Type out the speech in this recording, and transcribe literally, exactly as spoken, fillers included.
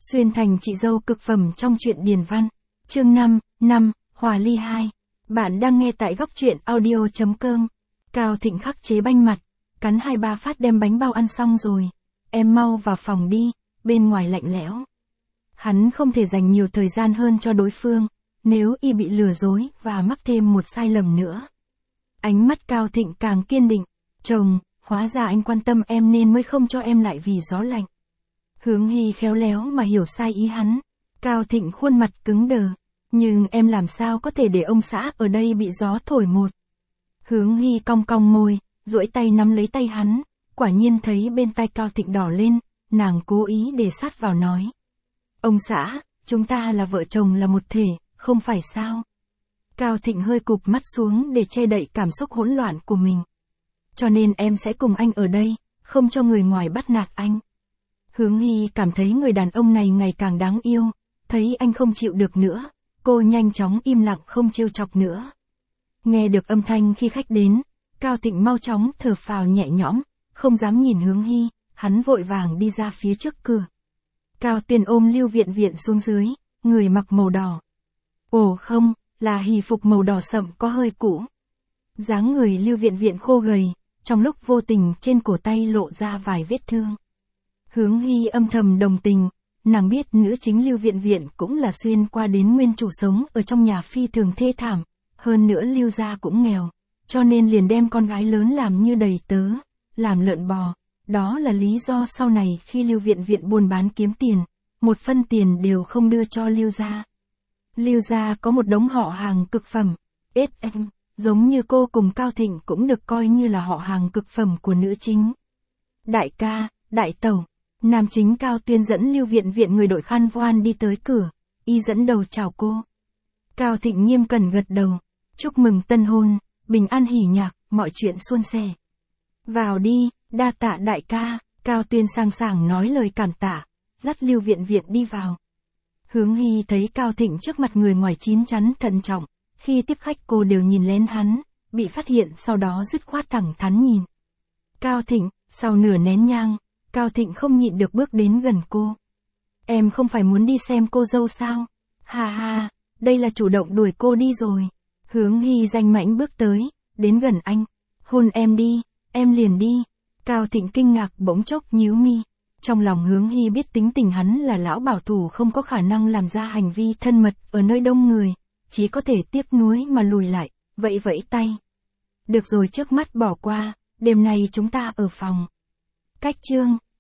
Xuyên thành chị dâu cực phẩm trong truyện Điền Văn. Chương năm, năm, Hòa ly hai. Bạn đang nghe tại góc truyện audio chấm com. Cao Thịnh khắc chế banh mặt, cắn hai ba phát đem bánh bao ăn xong rồi. Em mau vào phòng đi, bên ngoài lạnh lẽo. Hắn không thể dành nhiều thời gian hơn cho đối phương, nếu y bị lừa dối và mắc thêm một sai lầm nữa. Ánh mắt Cao Thịnh càng kiên định. Chồng, hóa ra anh quan tâm em nên mới không cho em lại vì gió lạnh. Hướng Hy khéo léo mà hiểu sai ý hắn. Cao Thịnh khuôn mặt cứng đờ. Nhưng em làm sao có thể để ông xã ở đây bị gió thổi một. Hướng Hy cong cong môi, duỗi tay nắm lấy tay hắn. Quả nhiên thấy bên tay Cao Thịnh đỏ lên, nàng cố ý để sát vào nói. Ông xã, chúng ta là vợ chồng là một thể, không phải sao? Cao Thịnh hơi cụp mắt xuống để che đậy cảm xúc hỗn loạn của mình. Cho nên em sẽ cùng anh ở đây, không cho người ngoài bắt nạt anh. Hướng Hy cảm thấy người đàn ông này ngày càng đáng yêu, thấy anh không chịu được nữa, cô nhanh chóng im lặng không trêu chọc nữa. Nghe được âm thanh khi khách đến, Cao Thịnh mau chóng thở phào nhẹ nhõm, không dám nhìn Hướng Hy, hắn vội vàng đi ra phía trước cửa. Cao Tuyền ôm Lưu Viện Viện xuống dưới, người mặc màu đỏ. Ồ không, là hỷ phục màu đỏ sậm có hơi cũ. Dáng người Lưu Viện Viện khô gầy, trong lúc vô tình trên cổ tay lộ ra vài vết thương. Hướng Hy âm thầm đồng tình, nàng biết nữ chính Lưu Viện Viện cũng là xuyên qua đến nguyên chủ sống ở trong nhà phi thường thê thảm, hơn nữa Lưu gia cũng nghèo, cho nên liền đem con gái lớn làm như đầy tớ, làm lợn bò. Đó là lý do sau này khi Lưu Viện Viện buôn bán kiếm tiền, một phân tiền đều không đưa cho Lưu gia. Lưu gia có một đống họ hàng cực phẩm, ét em, giống như cô cùng Cao Thịnh cũng được coi như là họ hàng cực phẩm của nữ chính. Đại ca, đại tẩu. Nam chính Cao Tuyên dẫn Lưu Viện Viện người đội khăn voan đi tới cửa, y dẫn đầu chào cô. Cao Thịnh nghiêm cẩn gật đầu, chúc mừng tân hôn, bình an hỉ nhạc, mọi chuyện suôn sẻ. Vào đi, đa tạ đại ca, Cao Tuyên sang sảng nói lời cảm tạ, dắt Lưu Viện Viện đi vào. Hướng Hy thấy Cao Thịnh trước mặt người ngoài chín chắn thận trọng, khi tiếp khách cô đều nhìn lén hắn, bị phát hiện sau đó dứt khoát thẳng thắn nhìn. Cao Thịnh, sau nửa nén nhang, Cao Thịnh không nhịn được bước đến gần cô. Em không phải muốn đi xem cô dâu sao? Ha ha, đây là chủ động đuổi cô đi rồi. Hướng Hy danh mãnh bước tới, đến gần anh. Hôn em đi, em liền đi. Cao Thịnh kinh ngạc bỗng chốc nhíu mi. Trong lòng Hướng Hy biết tính tình hắn là lão bảo thủ không có khả năng làm ra hành vi thân mật ở nơi đông người, chỉ có thể tiếc nuối mà lùi lại, vẫy vẫy tay. Được rồi, trước mắt bỏ qua, đêm nay chúng ta ở phòng. Cách chương